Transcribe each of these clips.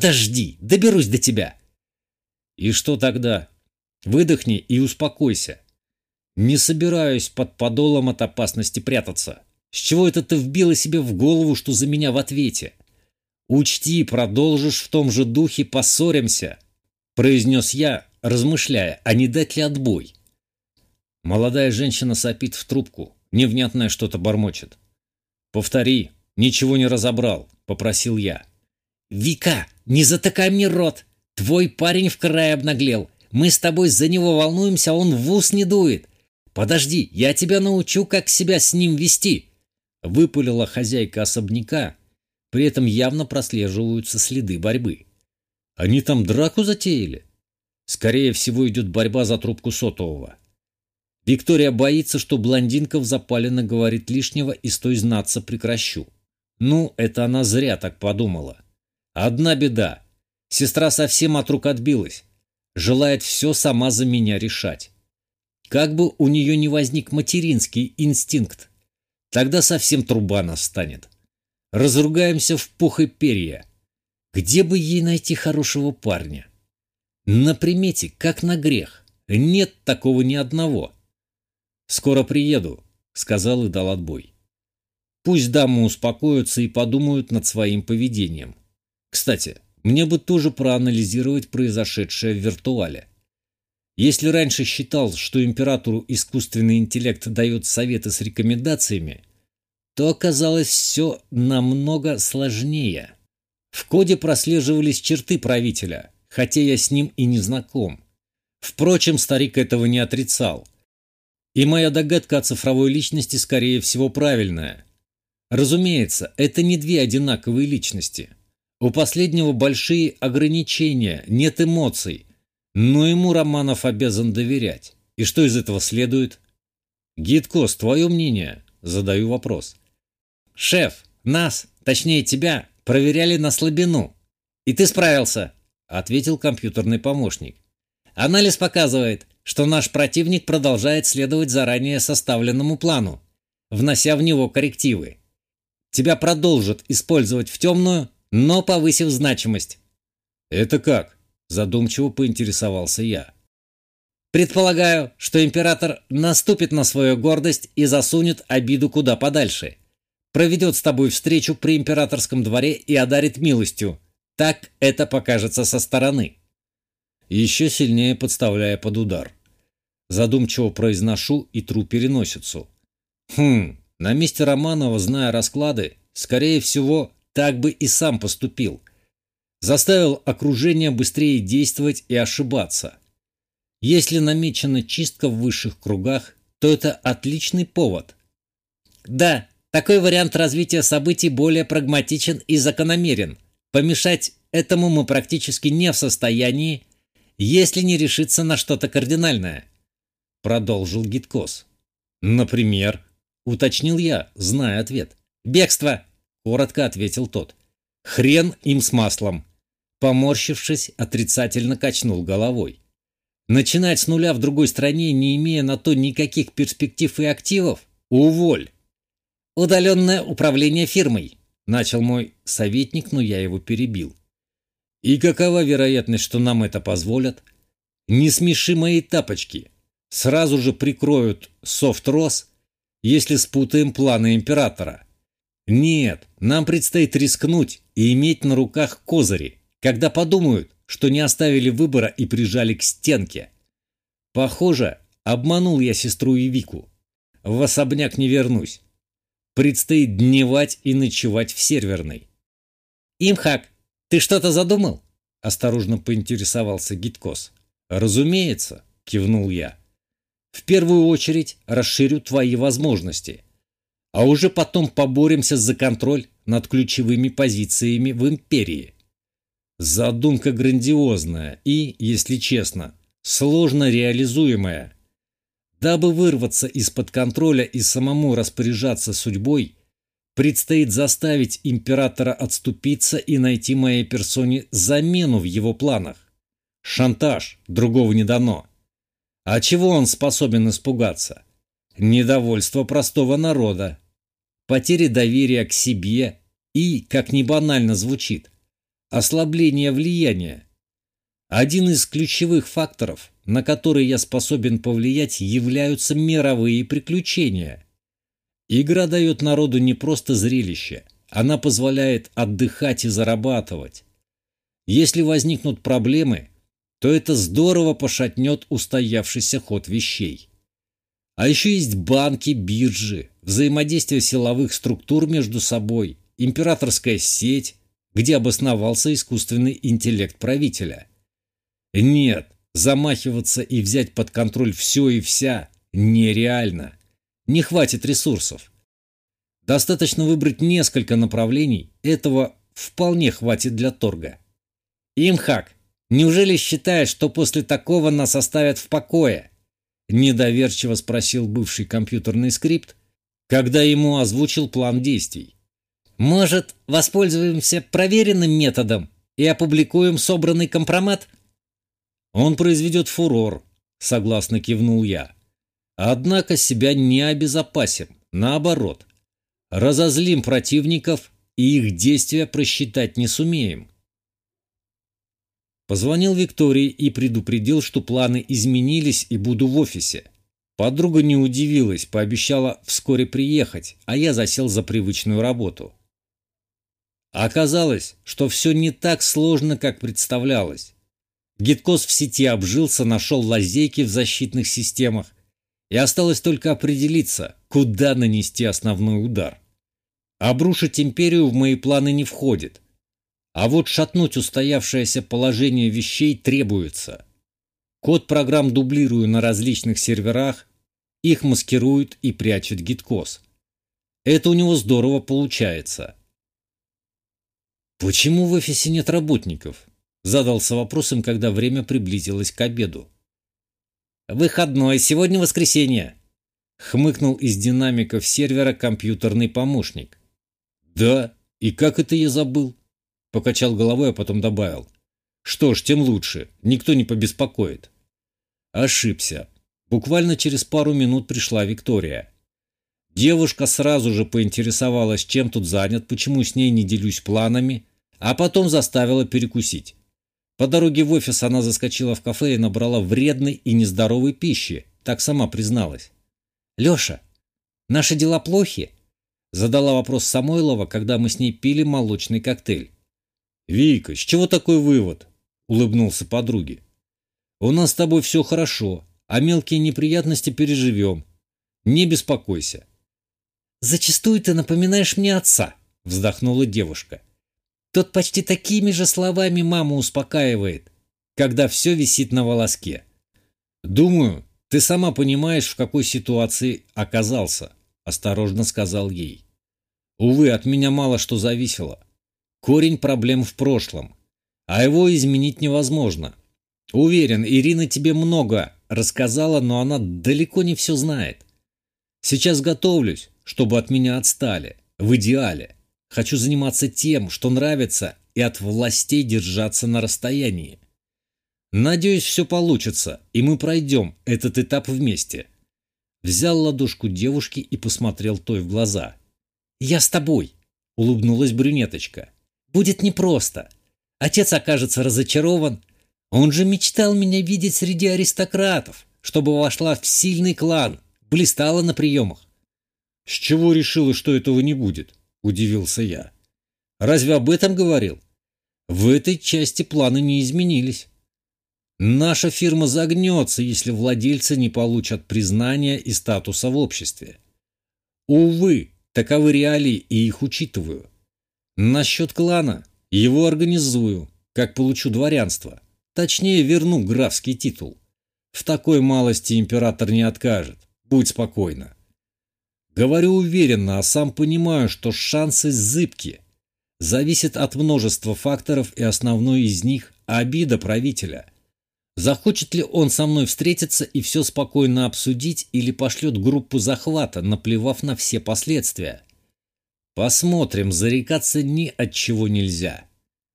Подожди, доберусь до тебя. И что тогда? Выдохни и успокойся. Не собираюсь под подолом от опасности прятаться. С чего это ты вбила себе в голову, что за меня в ответе? Учти, продолжишь в том же духе, поссоримся, произнес я, размышляя, а не дать ли отбой. Молодая женщина сопит в трубку, невнятное что-то бормочет. «Повтори, ничего не разобрал», — попросил я. «Вика, не затыкай мне рот! Твой парень в край обнаглел. Мы с тобой за него волнуемся, а он в ус не дует. Подожди, я тебя научу, как себя с ним вести!» Выпалила хозяйка особняка, при этом явно прослеживаются следы борьбы. Они там драку затеяли? Скорее всего, идет борьба за трубку сотового. Виктория боится, что блондинка в запале наговорит лишнего и с той знаться прекращу. Ну, это она зря так подумала. Одна беда. Сестра совсем от рук отбилась. Желает все сама за меня решать. Как бы у нее не возник материнский инстинкт, тогда совсем труба нас станет. Разругаемся в пух и перья. Где бы ей найти хорошего парня? На примете, как на грех. Нет такого ни одного. «Скоро приеду», — сказал и дал отбой. Пусть дамы успокоятся и подумают над своим поведением. Кстати, мне бы тоже проанализировать произошедшее в виртуале. Если раньше считал, что императору искусственный интеллект дает советы с рекомендациями, то оказалось все намного сложнее. В коде прослеживались черты правителя, хотя я с ним и не знаком. Впрочем, старик этого не отрицал. И моя догадка о цифровой личности, скорее всего, правильная. Разумеется, это не две одинаковые личности. У последнего большие ограничения, нет эмоций, но ему Романов обязан доверять. И что из этого следует? Гидкос, твое мнение? Задаю вопрос. «Шеф, нас, точнее тебя, проверяли на слабину. И ты справился», — ответил компьютерный помощник. «Анализ показывает, что наш противник продолжает следовать заранее составленному плану, внося в него коррективы. Тебя продолжат использовать в темную, но повысив значимость». «Это как?» – задумчиво поинтересовался я. «Предполагаю, что император наступит на свою гордость и засунет обиду куда подальше. Проведет с тобой встречу при императорском дворе и одарит милостью. Так это покажется со стороны». Еще сильнее подставляя под удар. Задумчиво произношу и тру переносицу. На месте Романова, зная расклады, скорее всего, так бы и сам поступил. Заставил окружение быстрее действовать и ошибаться. Если намечена чистка в высших кругах, то это отличный повод. Да, такой вариант развития событий более прагматичен и закономерен. Помешать этому мы практически не в состоянии, если не решиться на что-то кардинальное, продолжил Гидкос. Например, уточнил я, зная ответ. «Бегство», — коротко ответил тот. «Хрен им с маслом», — поморщившись, отрицательно качнул головой. «Начинать с нуля в другой стране, не имея на то никаких перспектив и активов? Уволь!» «Удаленное управление фирмой», — начал мой советник, но я его перебил. «И какова вероятность, что нам это позволят? Не смеши мои тапочки. Сразу же прикроют софт-рос, если спутаем планы императора. Нет, нам предстоит рискнуть и иметь на руках козыри, когда подумают, что не оставили выбора и прижали к стенке. Похоже, обманул я сестру и Вику. В особняк не вернусь. Предстоит дневать и ночевать в серверной». «Имхак, ты что-то задумал?» – осторожно поинтересовался Гидкос. «Разумеется», – кивнул я. «В первую очередь расширю твои возможности, а уже потом поборемся за контроль над ключевыми позициями в империи». Задумка грандиозная и, если честно, сложно реализуемая. Дабы вырваться из-под контроля и самому распоряжаться судьбой, предстоит заставить императора отступиться и найти моей персоне замену в его планах. Шантаж, другого не дано. А чего он способен испугаться? Недовольство простого народа, потери доверия к себе и, как ни банально звучит, ослабление влияния. Один из ключевых факторов, на который я способен повлиять, являются мировые приключения. Игра дает народу не просто зрелище, она позволяет отдыхать и зарабатывать. Если возникнут проблемы, то это здорово пошатнет устоявшийся ход вещей. А еще есть банки, биржи, взаимодействие силовых структур между собой, императорская сеть, где обосновался искусственный интеллект правителя. Нет, замахиваться и взять под контроль все и вся нереально. Не хватит ресурсов. Достаточно выбрать несколько направлений, этого вполне хватит для торга. Имхак, неужели считаешь, что после такого нас оставят в покое? Недоверчиво спросил бывший компьютерный скрипт, когда ему озвучил план действий. Может, воспользуемся проверенным методом и опубликуем собранный компромат? Он произведет фурор, согласно кивнул я. Однако себя не обезопасим, наоборот. Разозлим противников и их действия просчитать не сумеем. Позвонил Виктории и предупредил, что планы изменились и буду в офисе. Подруга не удивилась, пообещала вскоре приехать, а я засел за привычную работу. Оказалось, что все не так сложно, как представлялось. Гидкос в сети обжился, нашел лазейки в защитных системах, и осталось только определиться, куда нанести основной удар. Обрушить империю в мои планы не входит. А вот шатнуть устоявшееся положение вещей требуется. Код программ дублирую на различных серверах, их маскирует и прячет гидкос. Это у него здорово получается. «Почему в офисе нет работников?» Задался вопросом, когда время приблизилось к обеду. «Выходной, сегодня воскресенье», — хмыкнул из динамиков сервера компьютерный помощник. «Да, и как это я забыл?» Покачал головой, а потом добавил. «Что ж, тем лучше, никто не побеспокоит». Ошибся. Буквально через пару минут пришла Виктория. Девушка сразу же поинтересовалась, чем тут занят, почему с ней не делюсь планами, а потом заставила перекусить. По дороге в офис она заскочила в кафе и набрала вредной и нездоровой пищи, так сама призналась. «Леша, наши дела плохи?» Задала вопрос Самойлова, когда мы с ней пили молочный коктейль. «Вика, с чего такой вывод?» — улыбнулся подруге. «У нас с тобой все хорошо, а мелкие неприятности переживем. Не беспокойся». «Зачастую ты напоминаешь мне отца», — вздохнула девушка. «Тот почти такими же словами маму успокаивает, когда все висит на волоске». «Думаю, ты сама понимаешь, в какой ситуации оказался», — осторожно сказал ей. «Увы, от меня мало что зависело. Корень проблем в прошлом, а его изменить невозможно. Уверен, Ирина тебе много рассказала, но она далеко не все знает. Сейчас готовлюсь, чтобы от меня отстали, в идеале. Хочу заниматься тем, что нравится, и от властей держаться на расстоянии. Надеюсь, все получится, и мы пройдем этот этап вместе». Взял ладошку девушки и посмотрел той в глаза. «Я с тобой», — улыбнулась брюнеточка. «Будет непросто. Отец окажется разочарован. Он же мечтал меня видеть среди аристократов, чтобы вошла в сильный клан, блистала на приемах». «С чего решила, что этого не будет?» — удивился я. «Разве об этом говорил? В этой части планы не изменились. Наша фирма загнется, если владельцы не получат признания и статуса в обществе. Увы, таковы реалии, и их учитываю. Насчет клана его организую, как получу дворянство. Точнее, верну графский титул. В такой малости император не откажет. Будь спокойна». Говорю уверенно, а сам понимаю, что шансы зыбки. Зависит от множества факторов, и основной из них – обида правителя. Захочет ли он со мной встретиться и все спокойно обсудить, или пошлет группу захвата, наплевав на все последствия? Посмотрим, зарекаться ни от чего нельзя.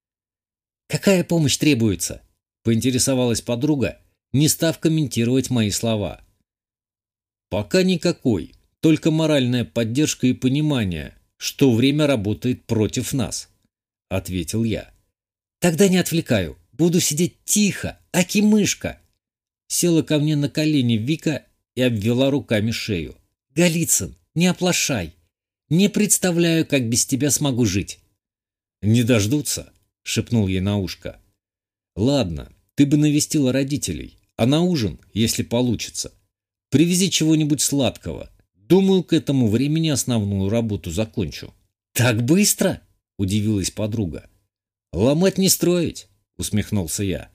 «Какая помощь требуется?» – поинтересовалась подруга, не став комментировать мои слова. «Пока никакой, только моральная поддержка и понимание, что время работает против нас», – ответил я. Тогда не отвлекаю. Буду сидеть тихо, аки-мышка. Села ко мне на колени Вика и обвела руками шею. Голицын, не оплошай. Не представляю, как без тебя смогу жить. Не дождутся, шепнул ей на ушко. Ладно, ты бы навестила родителей, а на ужин, если получится, привези чего-нибудь сладкого. Думаю, к этому времени основную работу закончу. Так быстро? Удивилась подруга. Ломать не строить, усмехнулся я.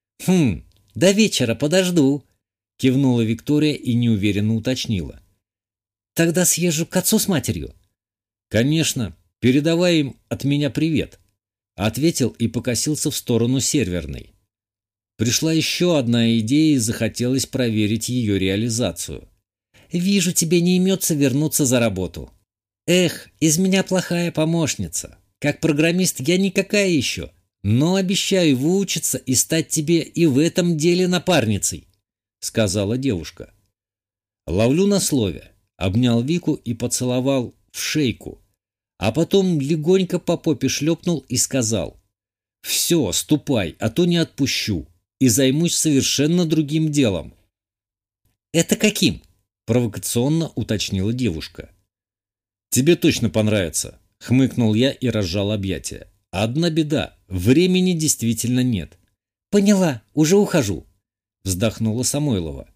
До вечера подожду, кивнула Виктория и неуверенно уточнила. Тогда съезжу к отцу с матерью. Конечно, передавай им от меня привет, ответил и покосился в сторону серверной. Пришла еще одна идея и захотелось проверить ее реализацию. Вижу, тебе не имется вернуться за работу. Эх, из меня плохая помощница. Как программист я никакая еще, но обещаю выучиться и стать тебе и в этом деле напарницей, сказала девушка. Ловлю на слове, обнял Вику и поцеловал в шейку, а потом легонько по попе шлепнул и сказал: «Все, ступай, а то не отпущу и займусь совершенно другим делом». «Это каким?» – провокационно уточнила девушка. «Тебе точно понравится», – хмыкнул я и разжал объятия. «Одна беда, времени действительно нет». «Поняла, уже ухожу», – вздохнула Самойлова.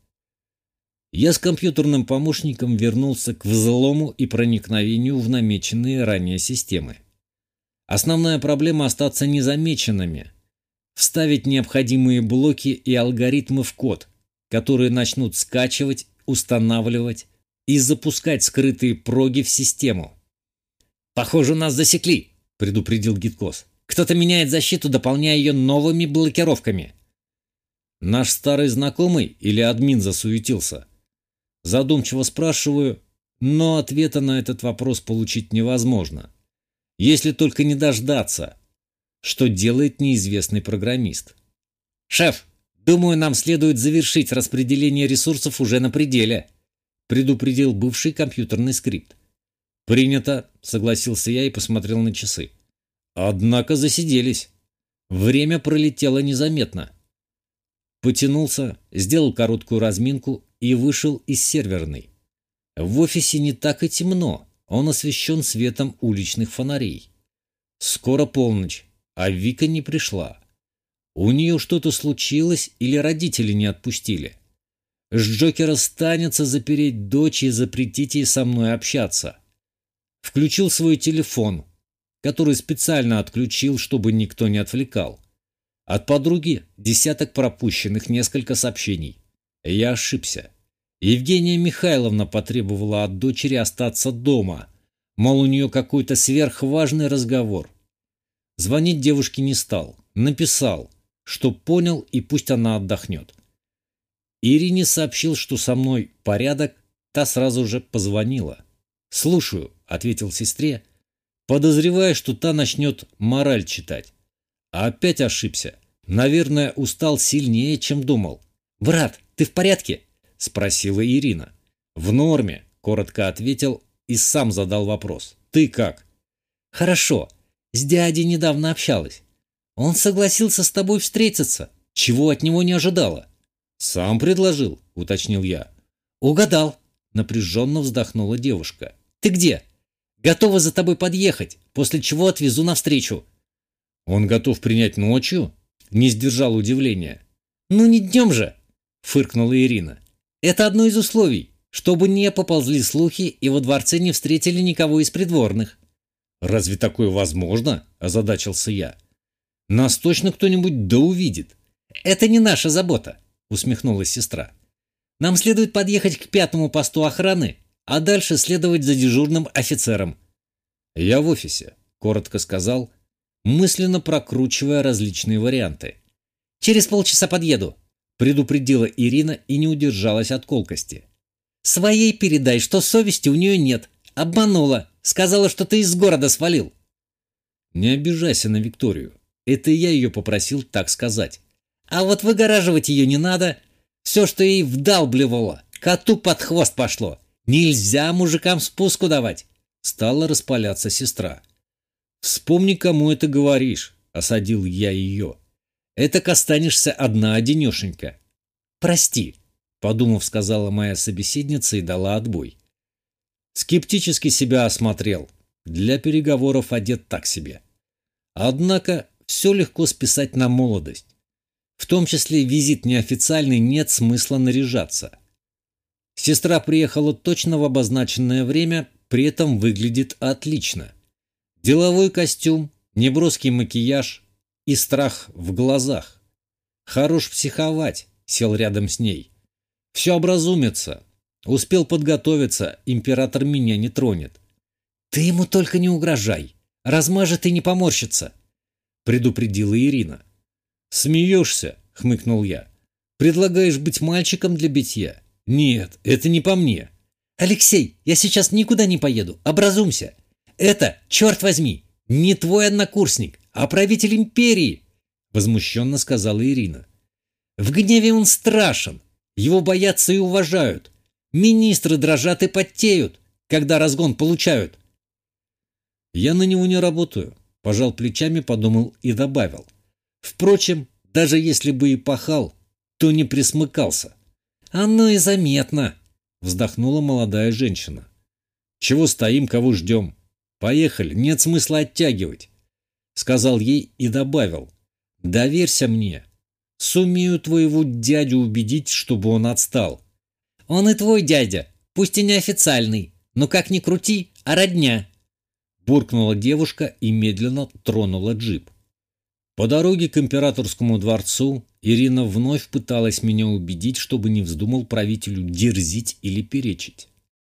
Я с компьютерным помощником вернулся к взлому и проникновению в намеченные ранее системы. Основная проблема – остаться незамеченными, вставить необходимые блоки и алгоритмы в код, которые начнут скачивать, устанавливать и запускать скрытые проги в систему. «Похоже, нас засекли», – предупредил Гиткос. «Кто-то меняет защиту, дополняя ее новыми блокировками». «Наш старый знакомый или админ засуетился?» Задумчиво спрашиваю, но ответа на этот вопрос получить невозможно. Если только не дождаться, что делает неизвестный программист. «Шеф, думаю, нам следует завершить распределение ресурсов уже на пределе», предупредил бывший компьютерный скрипт. «Принято», согласился я и посмотрел на часы. Однако засиделись. Время пролетело незаметно. Потянулся, сделал короткую разминку и вышел из серверной. В офисе не так и темно, он освещен светом уличных фонарей. Скоро полночь, а Вика не пришла. У нее что-то случилось или родители не отпустили. С Джокера станется запереть дочь и запретить ей со мной общаться. Включил свой телефон, который специально отключил, чтобы никто не отвлекал. От подруги десяток пропущенных, несколько сообщений. Я ошибся. Евгения Михайловна потребовала от дочери остаться дома, мол, у нее какой-то сверхважный разговор. Звонить девушке не стал, написал, что понял и пусть она отдохнет. Ирине сообщил, что со мной порядок, та сразу же позвонила. «Слушаю», — ответил сестре, подозревая, что та начнет мораль читать. А опять ошибся. Наверное, устал сильнее, чем думал. «Брат, ты в порядке?» — спросила Ирина. «В норме», — коротко ответил и сам задал вопрос. «Ты как?» «Хорошо. С дядей недавно общалась. Он согласился с тобой встретиться. Чего от него не ожидала?» «Сам предложил», — уточнил я. «Угадал», — напряженно вздохнула девушка. «Ты где?» «Готова за тобой подъехать, после чего отвезу навстречу». «Он готов принять ночью?» — не сдержал удивления. «Ну не днем же!» — фыркнула Ирина. «Это одно из условий, чтобы не поползли слухи и во дворце не встретили никого из придворных». «Разве такое возможно?» — озадачился я. «Нас точно кто-нибудь да увидит». «Это не наша забота», — усмехнулась сестра. «Нам следует подъехать к 5-му посту охраны, а дальше следовать за дежурным офицером». «Я в офисе», — коротко сказал, мысленно прокручивая различные варианты. «Через полчаса подъеду», — предупредила Ирина и не удержалась от колкости. «Своей передай, что совести у нее нет. Обманула. Сказала, что ты из города свалил». «Не обижайся на Викторию. Это я ее попросил так сказать». «А вот выгораживать ее не надо. Все, что ей вдалбливало, коту под хвост пошло. Нельзя мужикам спуску давать», — стала распаляться сестра. «Вспомни, кому это говоришь», — осадил я ее. «Этак останешься одна-одинешенька». «Прости», — подумав, сказала моя собеседница и дала отбой. Скептически себя осмотрел. Для переговоров одет так себе. Однако все легко списать на молодость. В том числе визит неофициальный, нет смысла наряжаться. Сестра приехала точно в обозначенное время, при этом выглядит отлично. Деловой костюм, неброский макияж и страх в глазах. Хорош психовать, сел рядом с ней. Все образумится. Успел подготовиться, император меня не тронет. Ты ему только не угрожай, размажет и не поморщится, предупредила Ирина. Смеешься, хмыкнул я. Предлагаешь быть мальчиком для битья? Нет, это не по мне. Алексей, я сейчас никуда не поеду, образумся. Это, черт возьми, не твой однокурсник, а правитель империи, возмущенно сказала Ирина. В гневе он страшен, его боятся и уважают. Министры дрожат и потеют, когда разгон получают. Я на него не работаю, пожал плечами, подумал и добавил. Впрочем, даже если бы и пахал, то не присмыкался. Оно и заметно, вздохнула молодая женщина. Чего стоим, кого ждем? Поехали, нет смысла оттягивать, сказал ей и добавил. Доверься мне. Сумею твоего дядю убедить, чтобы он отстал. Он и твой дядя, пусть и неофициальный, но как ни крути, а родня. Буркнула девушка и медленно тронула джип. По дороге к императорскому дворцу Ирина вновь пыталась меня убедить, чтобы не вздумал правителю дерзить или перечить.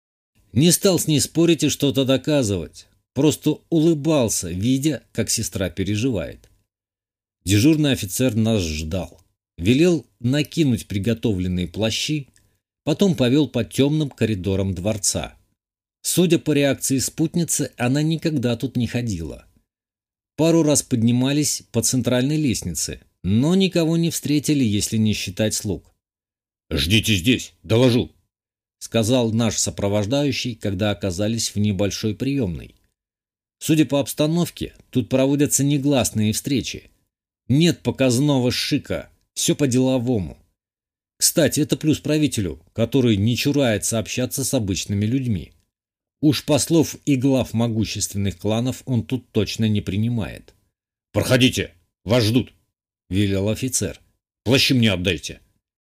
Не стал с ней спорить и что-то доказывать, просто улыбался, видя, как сестра переживает. Дежурный офицер нас ждал. Велел накинуть приготовленные плащи, потом повел по темным коридорам дворца. Судя по реакции спутницы, она никогда тут не ходила. Пару раз поднимались по центральной лестнице, но никого не встретили, если не считать слуг. «Ждите здесь, доложу», — сказал наш сопровождающий, когда оказались в небольшой приемной. Судя по обстановке, тут проводятся негласные встречи. Нет показного шика, все по-деловому. Кстати, это плюс правителю, который не чурается общаться с обычными людьми. Уж послов и глав могущественных кланов он тут точно не принимает. «Проходите, вас ждут», — велел офицер. «Плащи мне отдайте».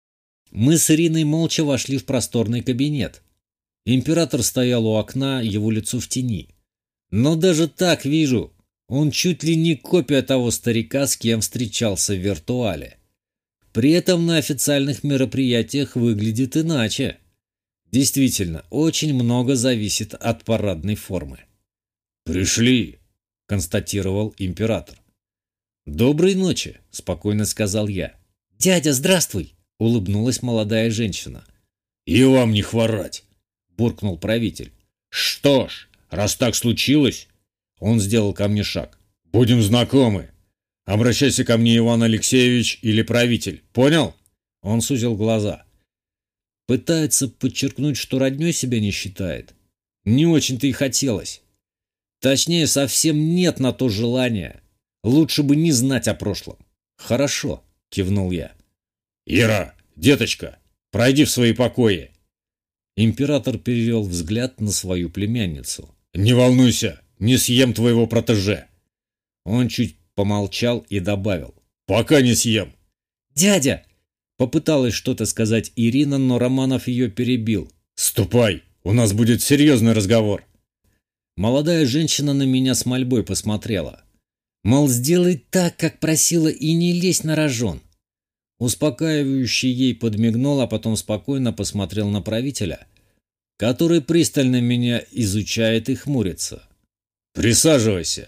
Мы с Ириной молча вошли в просторный кабинет. Император стоял у окна, его лицо в тени. Но даже так вижу, он чуть ли не копия того старика, с кем встречался в виртуале. При этом на официальных мероприятиях выглядит иначе. Действительно, очень много зависит от парадной формы. «Пришли», — констатировал император. «Доброй ночи», — спокойно сказал я. «Дядя, здравствуй», — улыбнулась молодая женщина. «И вам не хворать», — буркнул правитель. «Что ж, раз так случилось...» Он сделал ко мне шаг. «Будем знакомы. Обращайся ко мне, Иван Алексеевич, или правитель. Понял?» Он сузил глаза. Пытается подчеркнуть, что роднёй себя не считает. Не очень-то и хотелось. Точнее, совсем нет на то желания. Лучше бы не знать о прошлом. «Хорошо», — кивнул я. «Ира, деточка, пройди в свои покои». Император перевел взгляд на свою племянницу. «Не волнуйся, не съем твоего протеже». Он чуть помолчал и добавил. «Пока не съем». «Дядя!» Попыталась что-то сказать Ирина, но Романов ее перебил. «Ступай, у нас будет серьезный разговор». Молодая женщина на меня с мольбой посмотрела. Мол, сделай так, как просила, и не лезь на рожон. Успокаивающий ей подмигнул, а потом спокойно посмотрел на правителя, который пристально меня изучает и хмурится. «Присаживайся».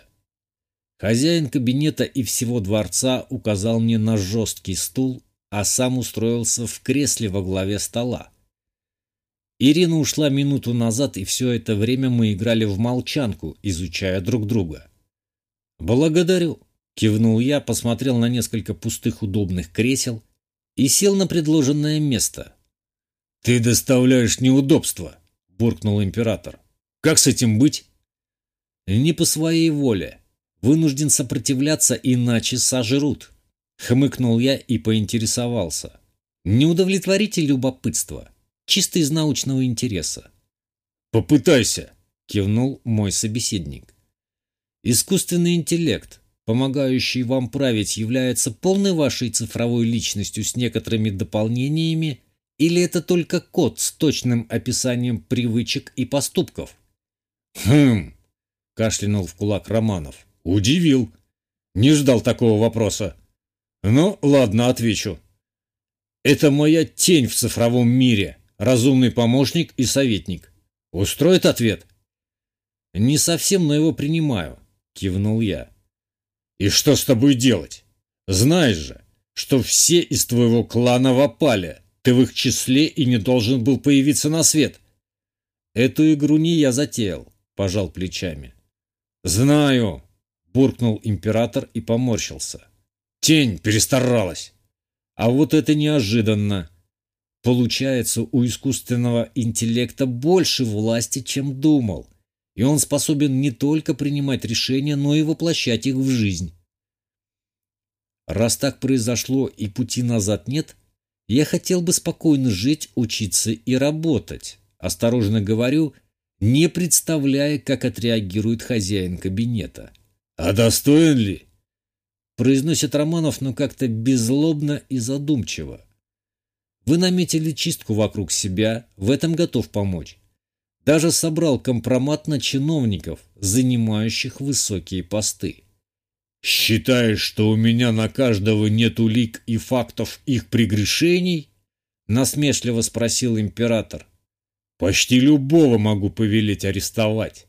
Хозяин кабинета и всего дворца указал мне на жесткий стул, а сам устроился в кресле во главе стола. Ирина ушла минуту назад, и все это время мы играли в молчанку, изучая друг друга. «Благодарю», — кивнул я, посмотрел на несколько пустых удобных кресел и сел на предложенное место. «Ты доставляешь неудобства», — буркнул император. «Как с этим быть?» «Не по своей воле. Вынужден сопротивляться, иначе сожрут. Хмыкнул я и поинтересовался. Не удовлетворите любопытство, чисто из научного интереса. Попытайся, кивнул мой собеседник. Искусственный интеллект, помогающий вам править, является полной вашей цифровой личностью с некоторыми дополнениями, или это только код с точным описанием привычек и поступков? Кашлянул в кулак Романов. Удивил. Не ждал такого вопроса. Ну, ладно, отвечу. Это моя тень в цифровом мире, разумный помощник и советник. Устроит ответ? Не совсем, но его принимаю, кивнул я. И что с тобой делать? Знаешь же, что все из твоего клана в опале. Ты в их числе и не должен был появиться на свет. Эту игру не я затеял, пожал плечами. Знаю, буркнул император и поморщился. Тень перестаралась. А вот это неожиданно. Получается, у искусственного интеллекта больше власти, чем думал. И он способен не только принимать решения, но и воплощать их в жизнь. Раз так произошло и пути назад нет, я хотел бы спокойно жить, учиться и работать. Осторожно говорю, не представляя, как отреагирует хозяин кабинета. «А достоин ли?» Произносит Романов, но как-то беззлобно и задумчиво. Вы наметили чистку вокруг себя, в этом готов помочь. Даже собрал компромат на чиновников, занимающих высокие посты. «Считаешь, что у меня на каждого нет улик и фактов их прегрешений?» Насмешливо спросил император. «Почти любого могу повелеть арестовать.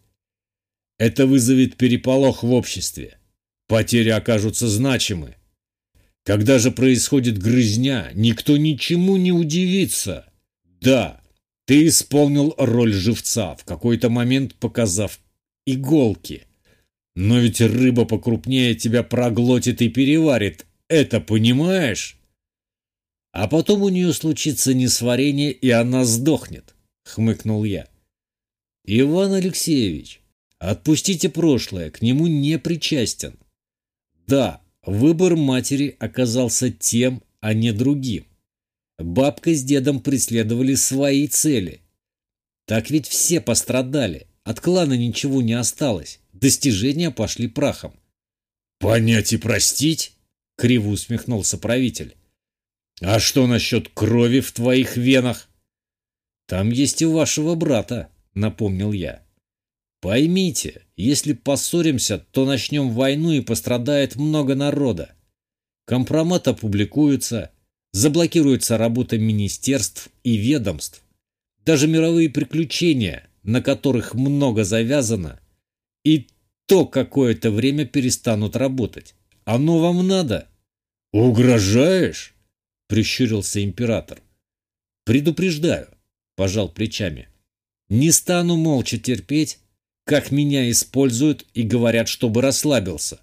Это вызовет переполох в обществе. Потери окажутся значимы. Когда же происходит грызня, никто ничему не удивится. Да, ты исполнил роль живца, в какой-то момент показав иголки. Но ведь рыба покрупнее тебя проглотит и переварит. Это понимаешь? А потом у нее случится несварение, и она сдохнет», — хмыкнул я. «Иван Алексеевич, отпустите прошлое, к нему не причастен. Да, выбор матери оказался тем, а не другим. Бабка с дедом преследовали свои цели. Так ведь все пострадали, от клана ничего не осталось, достижения пошли прахом». «Понять и простить?» — криво усмехнулся правитель. «А что насчет крови в твоих венах?» «Там есть и вашего брата», — напомнил я. «Поймите, если поссоримся, то начнем войну и пострадает много народа. Компромат опубликуется, заблокируется работа министерств и ведомств. Даже мировые приключения, на которых много завязано, и то какое-то время перестанут работать. Оно вам надо?» «Угрожаешь?» — прищурился император. «Предупреждаю», — пожал плечами. «Не стану молча терпеть, как меня используют и говорят, чтобы расслабился».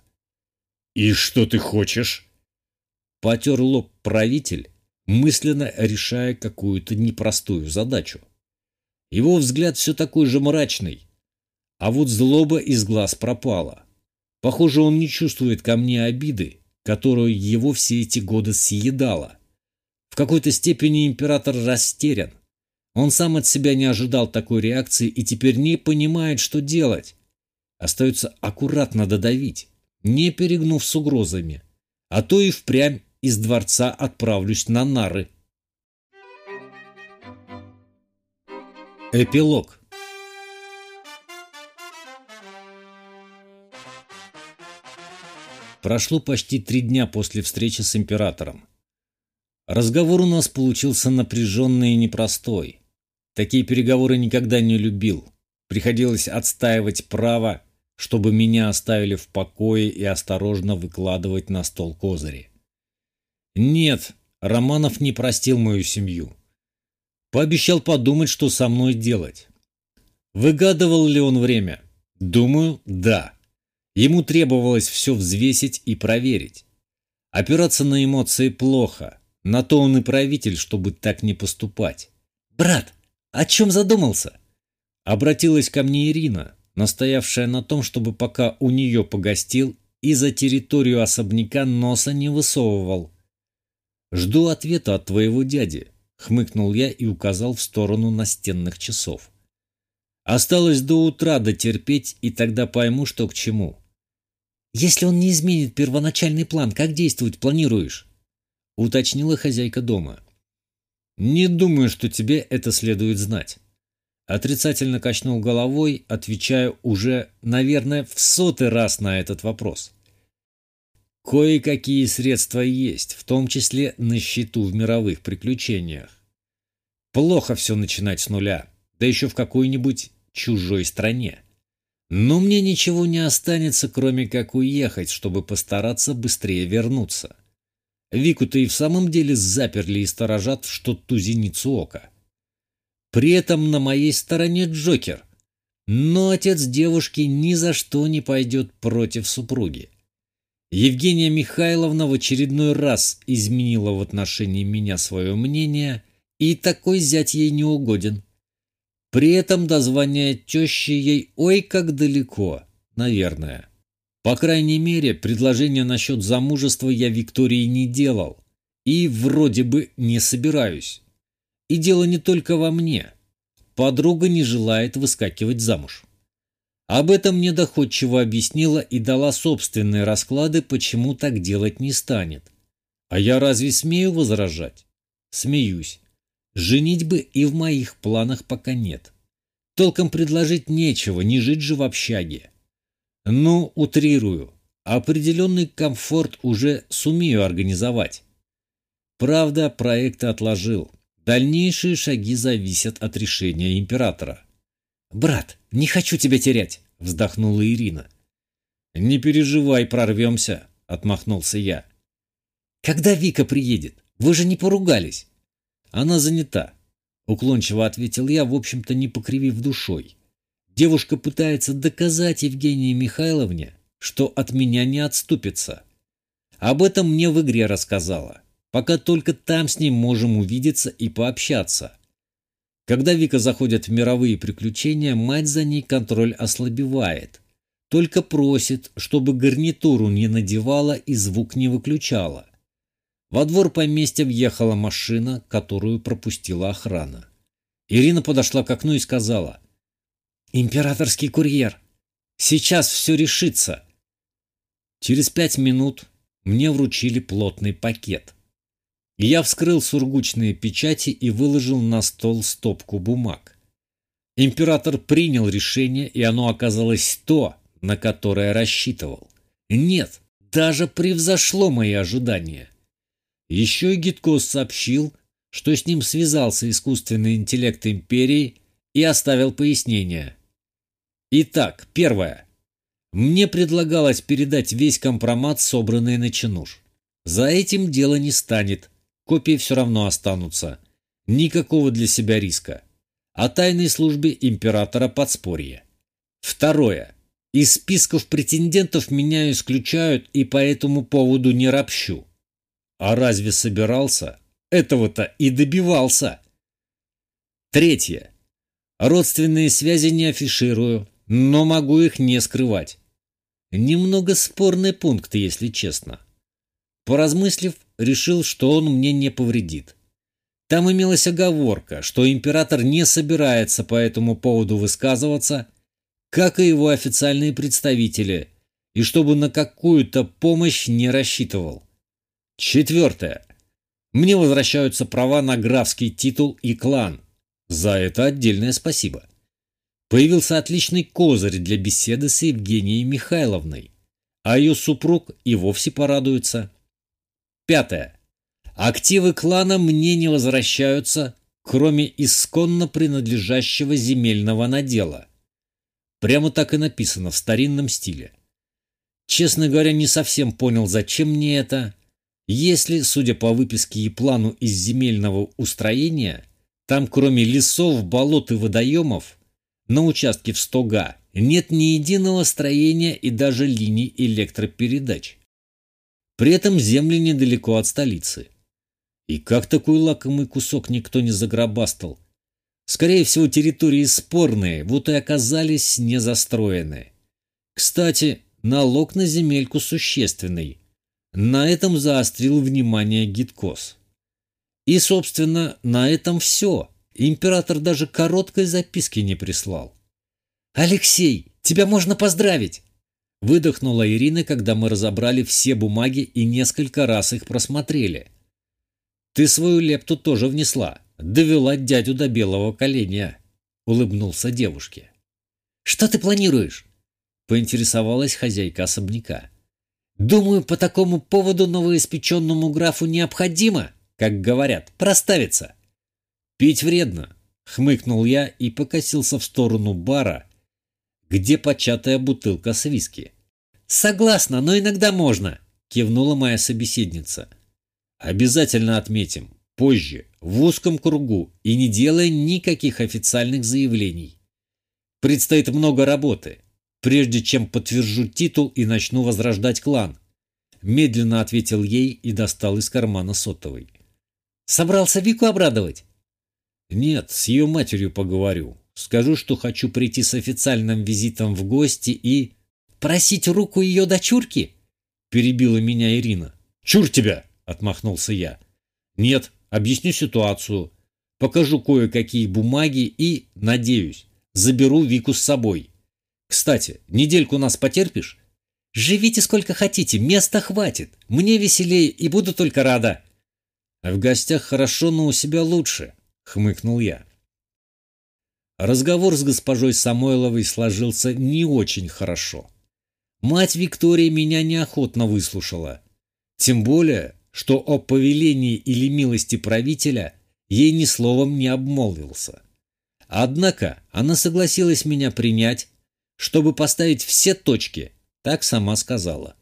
«И что ты хочешь?» Потер лоб правитель, мысленно решая какую-то непростую задачу. Его взгляд все такой же мрачный, а вот злоба из глаз пропала. Похоже, он не чувствует ко мне обиды, которую его все эти годы съедала. В какой-то степени император растерян. Он сам от себя не ожидал такой реакции и теперь не понимает, что делать. Остается аккуратно додавить, не перегнув с угрозами. А то и впрямь из дворца отправлюсь на нары. Эпилог. Прошло почти 3 дня после встречи с императором. Разговор у нас получился напряженный и непростой. Такие переговоры никогда не любил. Приходилось отстаивать право, чтобы меня оставили в покое и осторожно выкладывать на стол козыри. Нет, Романов не простил мою семью. Пообещал подумать, что со мной делать. Выгадывал ли он время? Думаю, да. Ему требовалось все взвесить и проверить. Опираться на эмоции плохо. На то он и правитель, чтобы так не поступать. «Брат, о чем задумался?» Обратилась ко мне Ирина, настоявшая на том, чтобы пока у нее погостил и за территорию особняка носа не высовывал. «Жду ответа от твоего дяди», — хмыкнул я и указал в сторону настенных часов. «Осталось до утра дотерпеть, и тогда пойму, что к чему». «Если он не изменит первоначальный план, как действовать планируешь?» — уточнила хозяйка дома. «Не думаю, что тебе это следует знать». Отрицательно качнул головой, отвечая уже, наверное, в 100-й раз на этот вопрос. Кое-какие средства есть, в том числе на счету в мировых приключениях. Плохо все начинать с нуля, да еще в какой-нибудь чужой стране. Но мне ничего не останется, кроме как уехать, чтобы постараться быстрее вернуться. Вику-то и в самом деле заперли и сторожат, что ту зеницу ока. При этом на моей стороне Джокер, но отец девушки ни за что не пойдет против супруги. Евгения Михайловна в очередной раз изменила в отношении меня свое мнение, и такой зять ей не угоден. При этом до звания тещи ей ой как далеко, наверное. По крайней мере, предложение насчет замужества я Виктории не делал и вроде бы не собираюсь. И дело не только во мне. Подруга не желает выскакивать замуж. Об этом мне доходчиво объяснила и дала собственные расклады, почему так делать не станет. А я разве смею возражать? Смеюсь. Женитьбы и в моих планах пока нет. Толком предложить нечего, не жить же в общаге. Ну, утрирую. Определенный комфорт уже сумею организовать. Правда, проект отложил. Дальнейшие шаги зависят от решения императора. «Брат, не хочу тебя терять», — вздохнула Ирина. «Не переживай, прорвемся», — отмахнулся я. «Когда Вика приедет? Вы же не поругались?» «Она занята», — уклончиво ответил я, в общем-то не покривив душой. Девушка пытается доказать Евгении Михайловне, что от меня не отступится. Об этом мне в игре рассказала. Пока только там с ней можем увидеться и пообщаться. Когда Вика заходит в мировые приключения, мать за ней контроль ослабевает. Только просит, чтобы гарнитуру не надевала и звук не выключала. Во двор поместья въехала машина, которую пропустила охрана. Ирина подошла к окну и сказала: «Императорский курьер! Сейчас все решится!» Через 5 минут мне вручили плотный пакет. Я вскрыл сургучные печати и выложил на стол стопку бумаг. Император принял решение, и оно оказалось то, на которое рассчитывал. Нет, даже превзошло мои ожидания. Еще и Гиткос сообщил, что с ним связался искусственный интеллект империи и оставил пояснение. Итак, первое. Мне предлагалось передать весь компромат, собранный на Чинуш. За этим дело не станет. Копии все равно останутся. Никакого для себя риска. О тайной службе императора подспорье. Второе. Из списков претендентов меня исключают, и по этому поводу не ропщу. А разве собирался? Этого-то и добивался. Третье. Родственные связи не афиширую, но могу их не скрывать. Немного спорный пункт, если честно. Поразмыслив, решил, что он мне не повредит. Там имелась оговорка, что император не собирается по этому поводу высказываться, как и его официальные представители, и чтобы на какую-то помощь не рассчитывал. Четвертое. Мне возвращаются права на графский титул и клан. За это отдельное спасибо. Появился отличный козырь для беседы с Евгенией Михайловной, а ее супруг и вовсе порадуется. Пятое. Активы клана мне не возвращаются, кроме исконно принадлежащего земельного надела. Прямо так и написано в старинном стиле. Честно говоря, не совсем понял, зачем мне это, если, судя по выписке и плану из земельного устроения, там кроме лесов, болот и водоемов на участке в 100 га нет ни единого строения и даже линий электропередач. При этом земли недалеко от столицы. И как такой лакомый кусок никто не загробастал? Скорее всего, территории спорные, вот и оказались не застроены. Кстати, налог на земельку существенный. На этом заострил внимание Гидкос. И, собственно, на этом все. Император даже короткой записки не прислал. «Алексей, тебя можно поздравить!» Выдохнула Ирина, когда мы разобрали все бумаги и несколько раз их просмотрели. «Ты свою лепту тоже внесла, довела дядю до белого коленя», — улыбнулся девушке. «Что ты планируешь?» — поинтересовалась хозяйка особняка. «Думаю, по такому поводу новоиспеченному графу необходимо, как говорят, проставиться». «Пить вредно», — хмыкнул я и покосился в сторону бара, где початая бутылка с виски. «Согласна, но иногда можно», — кивнула моя собеседница. «Обязательно отметим, позже, в узком кругу и не делая никаких официальных заявлений. Предстоит много работы, прежде чем подтвержу титул и начну возрождать клан», — медленно ответил ей и достал из кармана сотовый. «Собрался Вику обрадовать?» «Нет, с ее матерью поговорю. Скажу, что хочу прийти с официальным визитом в гости и...» «Просить руку ее дочурки?» — перебила меня Ирина. «Чур тебя!» — отмахнулся я. «Нет, объясню ситуацию, покажу кое-какие бумаги и, надеюсь, заберу Вику с собой. Кстати, недельку нас потерпишь?» «Живите сколько хотите, места хватит. Мне веселее и буду только рада». «В гостях хорошо, но у себя лучше», — хмыкнул я. Разговор с госпожой Самойловой сложился не очень хорошо. Мать Виктории меня неохотно выслушала. Тем более, что о повелении или милости правителя ей ни словом не обмолвился. Однако она согласилась меня принять, чтобы поставить все точки, так сама сказала.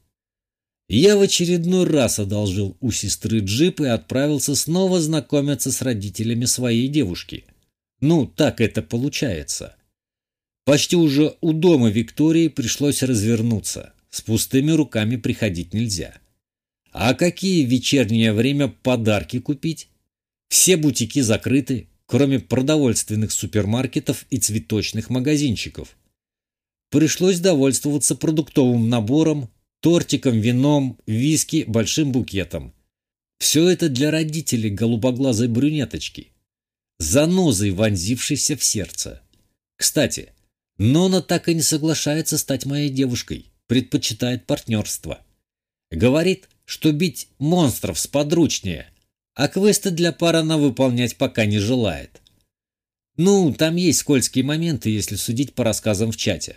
Я в очередной раз одолжил у сестры джип и отправился снова знакомиться с родителями своей девушки. Ну, так это получается. Почти уже у дома Виктории пришлось развернуться. С пустыми руками приходить нельзя. А какие в вечернее время подарки купить? Все бутики закрыты, кроме продовольственных супермаркетов и цветочных магазинчиков. Пришлось довольствоваться продуктовым набором, тортиком, вином, виски, большим букетом. Все это для родителей голубоглазой брюнеточки, занозой вонзившейся в сердце. Кстати, Нона так и не соглашается стать моей девушкой, предпочитает партнерство. Говорит, что бить монстров сподручнее, а квесты для пар она выполнять пока не желает. Ну, там есть скользкие моменты, если судить по рассказам в чате.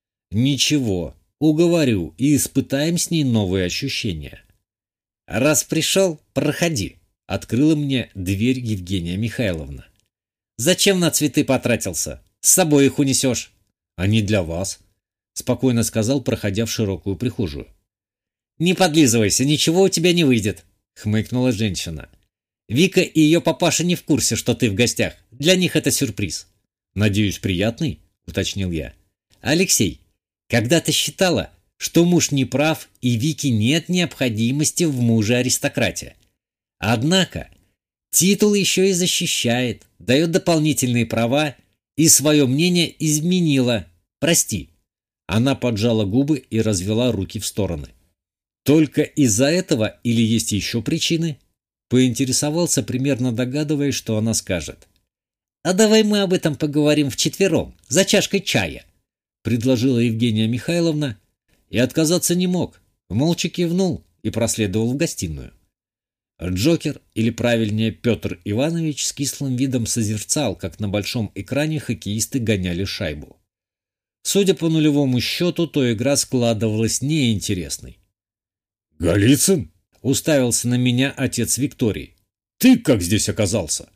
Ничего, уговорю и испытаем с ней новые ощущения. «Раз пришел, проходи», — открыла мне дверь Евгения Михайловна. «Зачем на цветы потратился? С собой их унесешь». «Они для вас», — спокойно сказал, проходя в широкую прихожую. «Не подлизывайся, ничего у тебя не выйдет», — хмыкнула женщина. «Вика и ее папаша не в курсе, что ты в гостях. Для них это сюрприз». «Надеюсь, приятный?» — уточнил я. «Алексей, когда-то считала, что муж не прав и Вике нет необходимости в муже-аристократе. Однако титул еще и защищает, дает дополнительные права и свое мнение изменила. Прости». Она поджала губы и развела руки в стороны. «Только из-за этого или есть еще причины?» Поинтересовался, примерно догадываясь, что она скажет. «А давай мы об этом поговорим вчетвером, за чашкой чая», предложила Евгения Михайловна, и отказаться не мог, молча кивнул и проследовал в гостиную. Джокер, или правильнее Петр Иванович, с кислым видом созерцал, как на большом экране хоккеисты гоняли шайбу. Судя по нулевому счету, то игра складывалась неинтересной. «Голицын?» — уставился на меня отец Виктории. «Ты как здесь оказался?»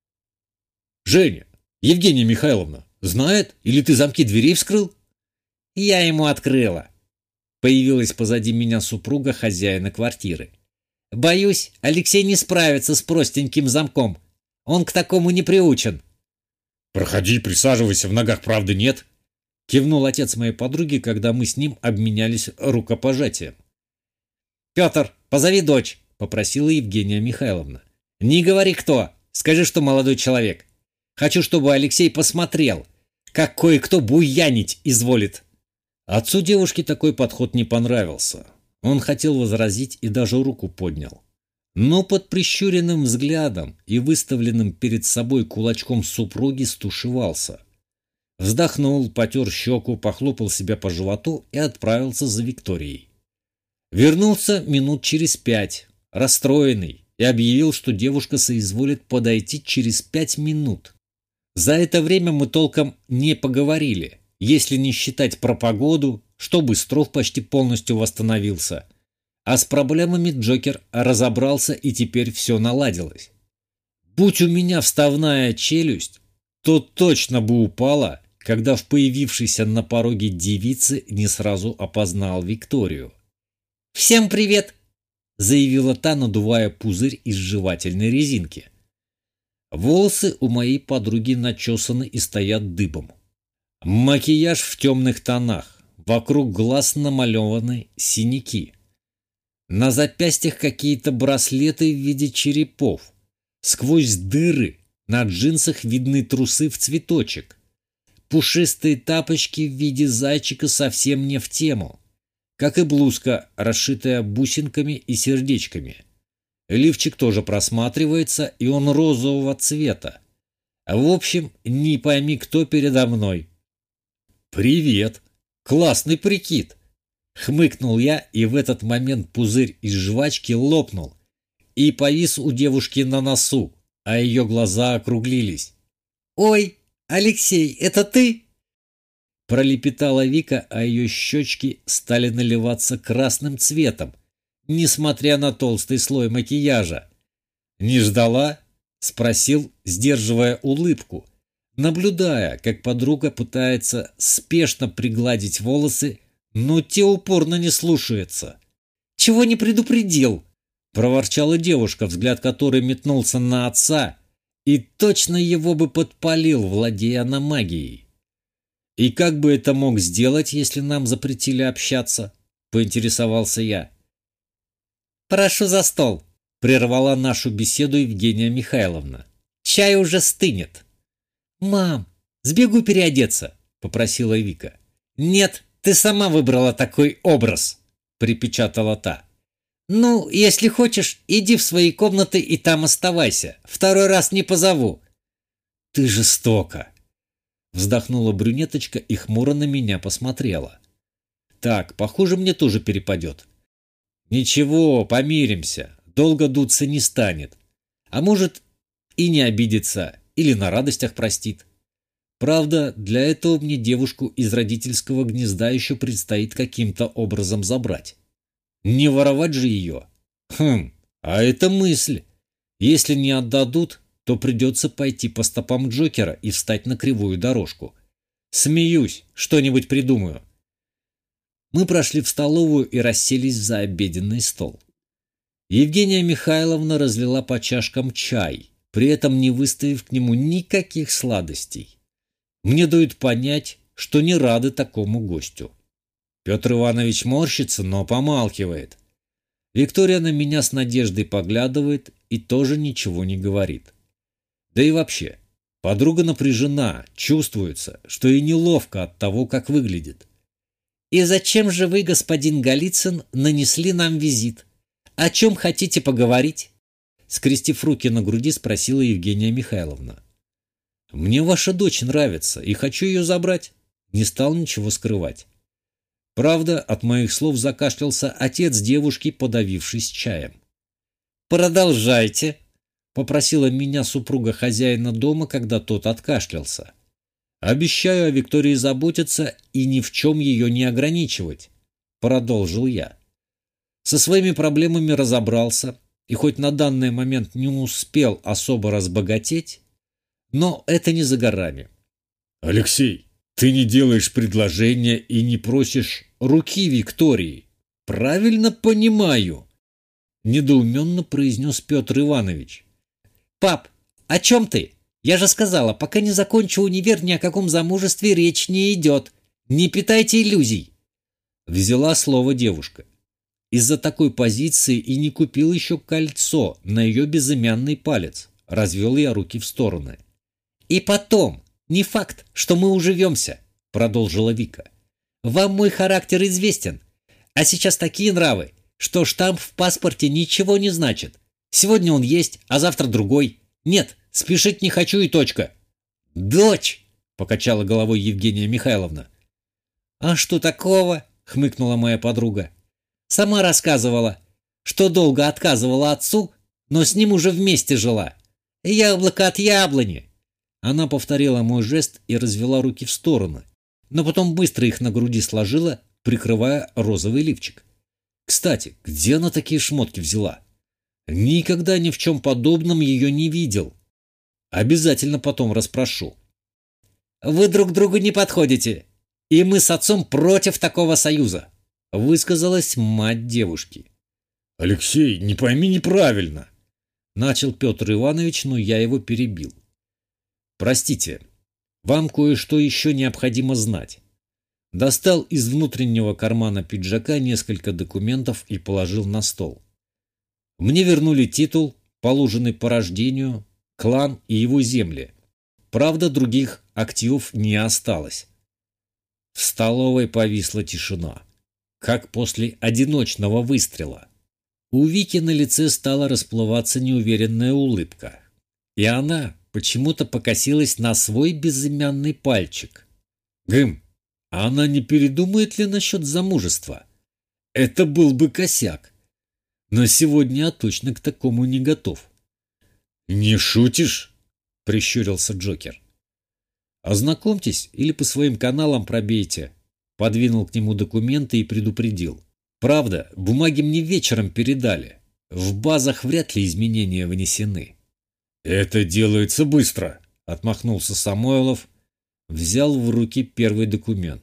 «Женя, Евгения Михайловна, знает? Или ты замки дверей вскрыл?» «Я ему открыла». Появилась позади меня супруга хозяина квартиры. «Боюсь, Алексей не справится с простеньким замком. Он к такому не приучен». «Проходи, присаживайся, в ногах правды нет», — кивнул отец моей подруги, когда мы с ним обменялись рукопожатием. «Петр, позови дочь», — попросила Евгения Михайловна. «Не говори кто, скажи, что молодой человек. Хочу, чтобы Алексей посмотрел, как кое-кто буянить изволит». Отцу девушки такой подход не понравился. Он хотел возразить и даже руку поднял. Но под прищуренным взглядом и выставленным перед собой кулачком супруги стушевался. Вздохнул, потер щеку, похлопал себя по животу и отправился за Викторией. Вернулся минут через 5, расстроенный, и объявил, что девушка соизволит подойти через 5 минут. За это время мы толком не поговорили, если не считать про погоду, что Быстров почти полностью восстановился. А с проблемами Джокер разобрался, и теперь все наладилось. Будь у меня вставная челюсть, то точно бы упала, когда в появившейся на пороге девице не сразу опознал Викторию. «Всем привет!» — заявила та, надувая пузырь из жевательной резинки. Волосы у моей подруги начесаны и стоят дыбом. Макияж в темных тонах, вокруг глаз намалеваны синяки. На запястьях какие-то браслеты в виде черепов. Сквозь дыры на джинсах видны трусы в цветочек. Пушистые тапочки в виде зайчика совсем не в тему. Как и блузка, расшитая бусинками и сердечками. Лифчик тоже просматривается, и он розового цвета. В общем, не пойми, кто передо мной. «Привет! Классный прикид!» Хмыкнул я, и в этот момент пузырь из жвачки лопнул и повис у девушки на носу, а ее глаза округлились. «Ой, Алексей, это ты?» Пролепетала Вика, а ее щечки стали наливаться красным цветом, несмотря на толстый слой макияжа. «Не ждала?» — спросил, сдерживая улыбку, наблюдая, как подруга пытается спешно пригладить волосы, но те упорно не слушаются. «Чего не предупредил?» — проворчала девушка, взгляд которой метнулся на отца, и точно его бы подпалил, владея она магией. «И как бы это мог сделать, если нам запретили общаться?» — поинтересовался я. «Прошу за стол», — прервала нашу беседу Евгения Михайловна. «Чай уже стынет». «Мам, сбегу переодеться», — попросила Вика. «Нет, ты сама выбрала такой образ», — припечатала та. «Ну, если хочешь, иди в свои комнаты и там оставайся. Второй раз не позову». «Ты жестока», — вздохнула брюнеточка и хмуро на меня посмотрела. «Так, похоже, мне тоже перепадет. Ничего, помиримся, долго дуться не станет. А может, и не обидится, или на радостях простит. Правда, для этого мне девушку из родительского гнезда еще предстоит каким-то образом забрать. Не воровать же ее. А это мысль. Если не отдадут, то придется пойти по стопам Джокера и встать на кривую дорожку. Смеюсь, что-нибудь придумаю. Мы прошли в столовую и расселись за обеденный стол. Евгения Михайловна разлила по чашкам чай, при этом не выставив к нему никаких сладостей. Мне дают понять, что не рады такому гостю. Петр Иванович морщится, но помалкивает. Виктория на меня с надеждой поглядывает и тоже ничего не говорит. Да и вообще, подруга напряжена, чувствуется, что и неловко от того, как выглядит. «И зачем же вы, господин Голицын, нанесли нам визит? О чем хотите поговорить?» Скрестив руки на груди, спросила Евгения Михайловна. «Мне ваша дочь нравится, и хочу ее забрать». Не стал ничего скрывать. Правда, от моих слов закашлялся отец девушки, подавившись чаем. «Продолжайте», — попросила меня супруга хозяина дома, когда тот откашлялся. «Обещаю о Виктории заботиться и ни в чем ее не ограничивать», — продолжил я. Со своими проблемами разобрался, и хоть на данный момент не успел особо разбогатеть, но это не за горами. «Алексей, ты не делаешь предложения и не просишь руки Виктории. Правильно понимаю?» — недоуменно произнес Петр Иванович. «Пап, о чем ты? Я же сказала, пока не закончу универ, ни о каком замужестве речь не идет. Не питайте иллюзий!» Взяла слово девушка. Из-за такой позиции и не купил еще кольцо на ее безымянный палец. Развел я руки в стороны. «И потом, не факт, что мы уживемся», — продолжила Вика. Вам мой характер известен. А сейчас такие нравы, что штамп в паспорте ничего не значит. Сегодня он есть, а завтра другой. Нет, спешить не хочу и точка». «Дочь!» — покачала головой Евгения Михайловна. «А что такого?» — хмыкнула моя подруга. «Сама рассказывала, что долго отказывала отцу, но с ним уже вместе жила. Яблоко от яблони». Она повторила мой жест и развела руки в стороны, но потом быстро их на груди сложила, прикрывая розовый лифчик. Кстати, где она такие шмотки взяла? Никогда ни в чем подобном ее не видел. Обязательно потом расспрошу. «Вы друг другу не подходите, и мы с отцом против такого союза», — высказалась мать девушки. «Алексей, не пойми неправильно», — начал Петр Иванович, но я его перебил. «Простите, вам кое-что еще необходимо знать». Достал из внутреннего кармана пиджака несколько документов и положил на стол. Мне вернули титул, положенный по рождению, клан и его земли. Правда, других активов не осталось. В столовой повисла тишина, как после одиночного выстрела. У Вики на лице стала расплываться неуверенная улыбка, и она почему-то покосилась на свой безымянный пальчик. «Гым, а она не передумает ли насчет замужества? Это был бы косяк. Но сегодня я точно к такому не готов». «Не шутишь?» — прищурился Джокер. «Ознакомьтесь или по своим каналам пробейте». Подвинул к нему документы и предупредил. «Правда, бумаги мне вечером передали. В базах вряд ли изменения внесены». «Это делается быстро», — отмахнулся Самойлов. Взял в руки первый документ.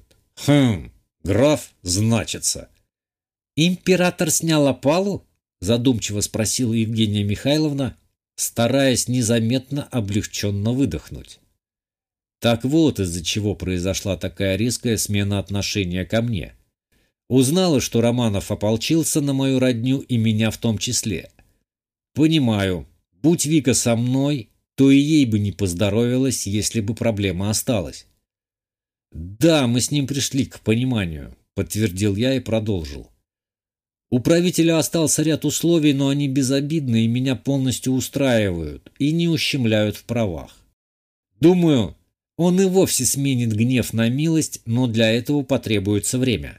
Граф значится». «Император снял опалу?» — задумчиво спросила Евгения Михайловна, стараясь незаметно облегченно выдохнуть. Так вот, из-за чего произошла такая резкая смена отношения ко мне. Узнала, что Романов ополчился на мою родню и меня в том числе. Понимаю, будь Вика со мной, то и ей бы не поздоровилось, если бы проблема осталась. «Да, мы с ним пришли к пониманию», — подтвердил я и продолжил. «У правителя остался ряд условий, но они безобидны и меня полностью устраивают и не ущемляют в правах. Думаю, он и вовсе сменит гнев на милость, но для этого потребуется время».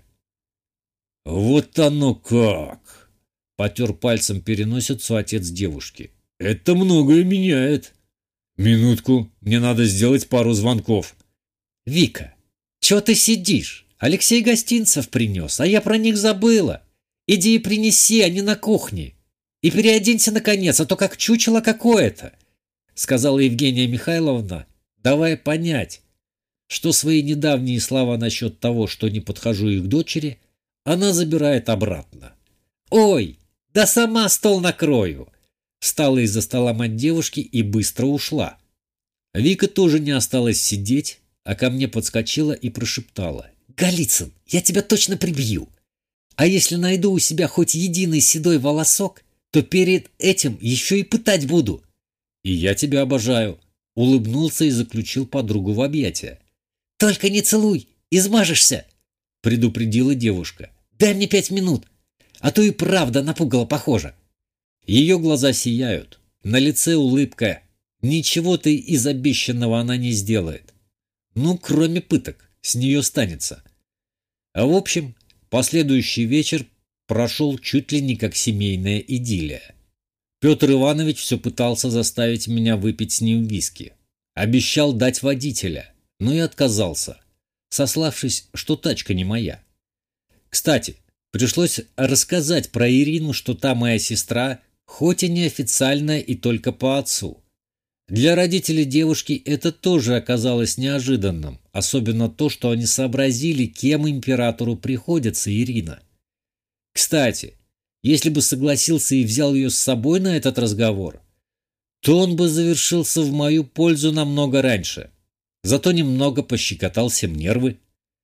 «Вот оно как!» — потер пальцем переносицу отец девушки. «Это многое меняет. Минутку, мне надо сделать пару звонков». «Вика, чё ты сидишь? Алексей гостинцев принес, а я про них забыла. Иди и принеси, они на кухне. И переоденься, наконец, а то как чучело какое-то», — сказала Евгения Михайловна, давая понять, что свои недавние слова насчет того, что не подхожу их дочери, она забирает обратно. «Ой, да сама стол накрою!» Встала из-за стола мать девушки и быстро ушла. Вика тоже не осталась сидеть, а ко мне подскочила и прошептала. «Голицын, я тебя точно прибью! А если найду у себя хоть единый седой волосок, то перед этим еще и пытать буду!» «И я тебя обожаю!» — улыбнулся и заключил подругу в объятия. «Только не целуй, измажешься!» — предупредила девушка. «Дай мне 5 минут, а то и правда напугала похоже». Ее глаза сияют, на лице улыбка. Ничего-то из обещанного она не сделает. Ну, кроме пыток, с нее станется. А в общем, последующий вечер прошел чуть ли не как семейная идиллия. Петр Иванович все пытался заставить меня выпить с ним виски. Обещал дать водителя, но и отказался, сославшись, что тачка не моя. Кстати, пришлось рассказать про Ирину, что та моя сестра, хоть и неофициальная и только по отцу. Для родителей девушки это тоже оказалось неожиданным, особенно то, что они сообразили, кем императору приходится Ирина. Кстати, если бы согласился и взял ее с собой на этот разговор, то он бы завершился в мою пользу намного раньше. Зато немного пощекотал всем нервы.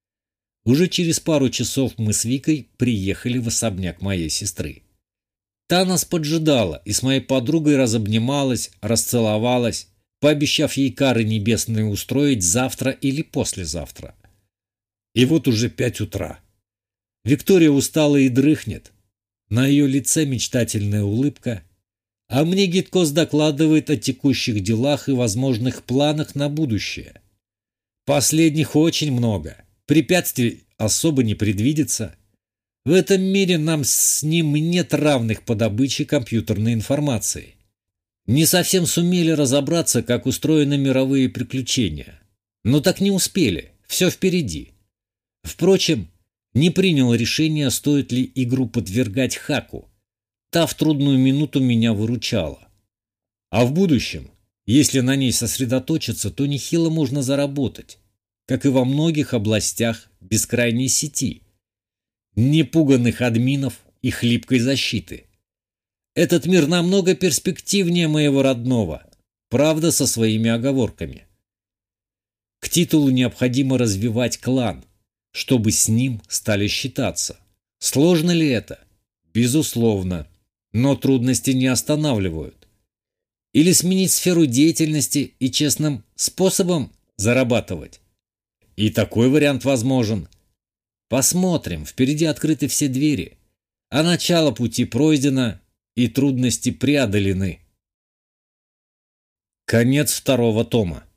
Уже через пару часов мы с Викой приехали в особняк моей сестры. Та нас поджидала и с моей подругой разобнималась, расцеловалась, пообещав ей кары небесные устроить завтра или послезавтра. И вот уже 5 утра. Виктория устала и дрыхнет. На ее лице мечтательная улыбка, а мне Гиткос докладывает о текущих делах и возможных планах на будущее. Последних очень много, препятствий особо не предвидится. В этом мире нам с ним нет равных по добыче компьютерной информации. Не совсем сумели разобраться, как устроены мировые приключения. Но так не успели, все впереди. Впрочем, не принял решения, стоит ли игру подвергать хаку. Та в трудную минуту меня выручала. А в будущем, если на ней сосредоточиться, то нехило можно заработать, как и во многих областях бескрайней сети, непуганных админов и хлипкой защиты. Этот мир намного перспективнее моего родного, правда, со своими оговорками. К титулу необходимо развивать клан, чтобы с ним стали считаться. Сложно ли это? Безусловно, но трудности не останавливают. Или сменить сферу деятельности и честным способом зарабатывать? И такой вариант возможен. Посмотрим, впереди открыты все двери, а начало пути пройдено и трудности преодолены. Конец 2 тома.